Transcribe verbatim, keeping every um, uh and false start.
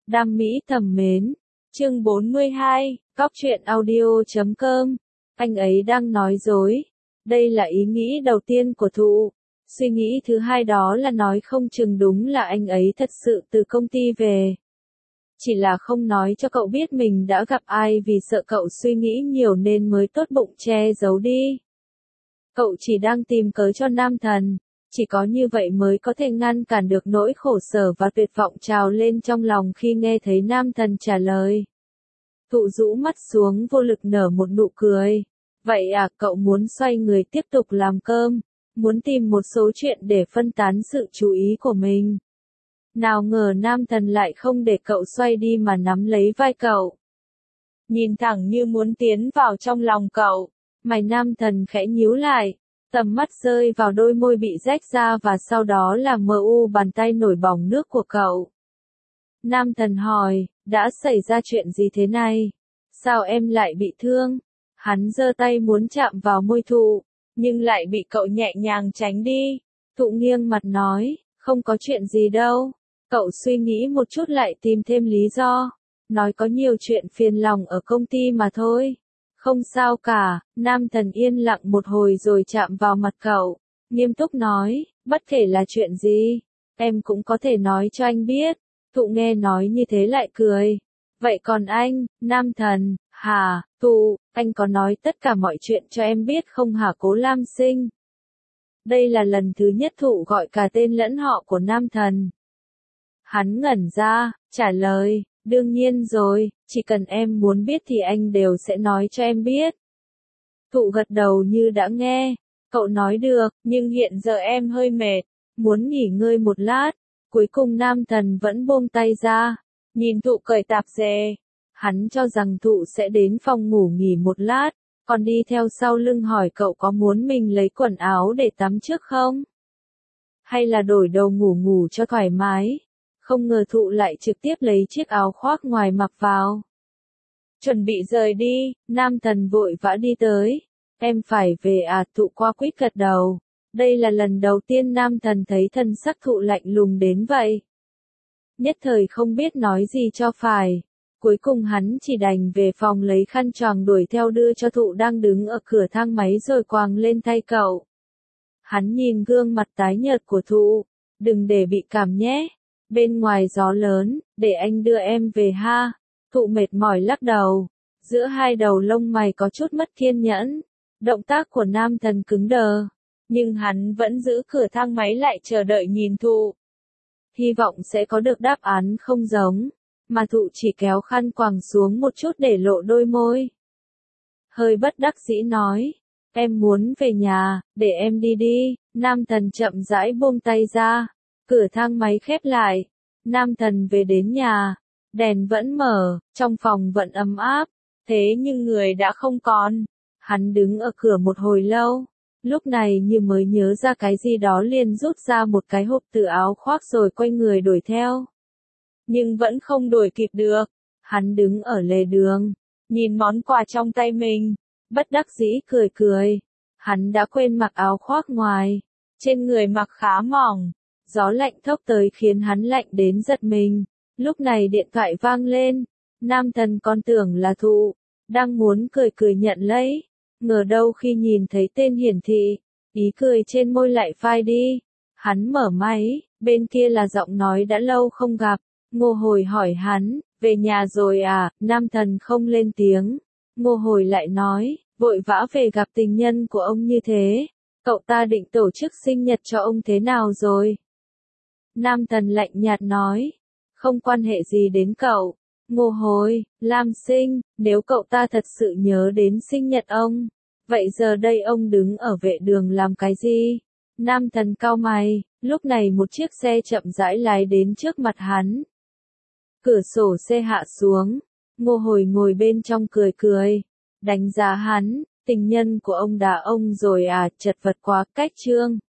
Đam mỹ thầm mến. Chương bốn mươi hai, Góc truyện audio chấm com. Anh ấy đang nói dối. Đây là ý nghĩ đầu tiên của Thụ. Suy nghĩ thứ hai đó là nói không chừng đúng là anh ấy thật sự từ công ty về. Chỉ là không nói cho cậu biết mình đã gặp ai vì sợ cậu suy nghĩ nhiều nên mới tốt bụng che giấu đi. Cậu chỉ đang tìm cớ cho nam thần. Chỉ có như vậy mới có thể ngăn cản được nỗi khổ sở và tuyệt vọng trào lên trong lòng khi nghe thấy nam thần trả lời. Thụ rũ mắt xuống vô lực nở một nụ cười. Vậy à, cậu muốn xoay người tiếp tục làm cơm, muốn tìm một số chuyện để phân tán sự chú ý của mình. Nào ngờ nam thần lại không để cậu xoay đi mà nắm lấy vai cậu. Nhìn thẳng như muốn tiến vào trong lòng cậu, mày nam thần khẽ nhíu lại. Tầm mắt rơi vào đôi môi bị rách ra và sau đó là mờ u bàn tay nổi bỏng nước của cậu. Nam thần hỏi, đã xảy ra chuyện gì thế này? Sao em lại bị thương? Hắn giơ tay muốn chạm vào môi Thụ, nhưng lại bị cậu nhẹ nhàng tránh đi. Thụ nghiêng mặt nói, không có chuyện gì đâu. Cậu suy nghĩ một chút lại tìm thêm lý do. Nói có nhiều chuyện phiền lòng ở công ty mà thôi. Không sao cả, nam thần yên lặng một hồi rồi chạm vào mặt cậu. Nghiêm túc nói, bất kể là chuyện gì, em cũng có thể nói cho anh biết. Thụ nghe nói như thế lại cười. Vậy còn anh, nam thần, hả, Thụ, anh có nói tất cả mọi chuyện cho em biết không hả Cố Lam Sinh? Đây là lần thứ nhất Thụ gọi cả tên lẫn họ của nam thần. Hắn ngẩn ra, trả lời. Đương nhiên rồi, chỉ cần em muốn biết thì anh đều sẽ nói cho em biết. Thụ gật đầu như đã nghe. Cậu nói được, nhưng hiện giờ em hơi mệt, muốn nghỉ ngơi một lát. Cuối cùng nam thần vẫn buông tay ra, nhìn Thụ cởi tạp dề. Hắn cho rằng Thụ sẽ đến phòng ngủ nghỉ một lát, còn đi theo sau lưng hỏi cậu có muốn mình lấy quần áo để tắm trước không? Hay là đổi đầu ngủ ngủ cho thoải mái? Không ngờ Thụ lại trực tiếp lấy chiếc áo khoác ngoài mặc vào. Chuẩn bị rời đi, nam thần vội vã đi tới. Em phải về à? Thụ qua quýt gật đầu. Đây là lần đầu tiên nam thần thấy thân sắc Thụ lạnh lùng đến vậy. Nhất thời không biết nói gì cho phải. Cuối cùng hắn chỉ đành về phòng lấy khăn choàng đuổi theo đưa cho Thụ đang đứng ở cửa thang máy rồi quàng lên tay cậu. Hắn nhìn gương mặt tái nhợt của Thụ. Đừng để bị cảm nhé. Bên ngoài gió lớn, để anh đưa em về ha. Thụ mệt mỏi lắc đầu. Giữa hai đầu lông mày có chút mất kiên nhẫn. Động tác của nam thần cứng đờ. Nhưng hắn vẫn giữ cửa thang máy lại chờ đợi nhìn Thụ. Hy vọng sẽ có được đáp án không giống. Mà Thụ chỉ kéo khăn quàng xuống một chút để lộ đôi môi. Hơi bất đắc dĩ nói. Em muốn về nhà, để em đi đi. Nam thần chậm rãi buông tay ra. Cửa thang máy khép lại. Nam thần về đến nhà. Đèn vẫn mở, trong phòng vẫn ấm áp. Thế nhưng người đã không còn. Hắn đứng ở cửa một hồi lâu. Lúc này như mới nhớ ra cái gì đó liền rút ra một cái hộp từ áo khoác rồi quay người đuổi theo. Nhưng vẫn không đuổi kịp được. Hắn đứng ở lề đường. Nhìn món quà trong tay mình. Bất đắc dĩ cười cười. Hắn đã quên mặc áo khoác ngoài. Trên người mặc khá mỏng. Gió lạnh thốc tới khiến hắn lạnh đến giật mình. Lúc này điện thoại vang lên. Nam thần còn tưởng là Thụ. Đang muốn cười cười nhận lấy. Ngờ đâu khi nhìn thấy tên hiển thị. Ý cười trên môi lại phai đi. Hắn mở máy. Bên kia là giọng nói đã lâu không gặp. Ngô Hồi hỏi hắn. Về nhà rồi à? Nam thần không lên tiếng. Ngô Hồi lại nói. Vội vã về gặp tình nhân của ông như thế. Cậu ta định tổ chức sinh nhật cho ông thế nào rồi? Nam thần lạnh nhạt nói. Không quan hệ gì đến cậu. Ngô Hồi, Lam Sinh, nếu cậu ta thật sự nhớ đến sinh nhật ông. Vậy giờ đây ông đứng ở vệ đường làm cái gì? Nam thần cau mày. Lúc này một chiếc xe chậm rãi lái đến trước mặt hắn. Cửa sổ xe hạ xuống. Ngô Hồi ngồi bên trong cười cười. Đánh giá hắn. Tình nhân của ông đá ông rồi à? Chật vật quá. Cách chương.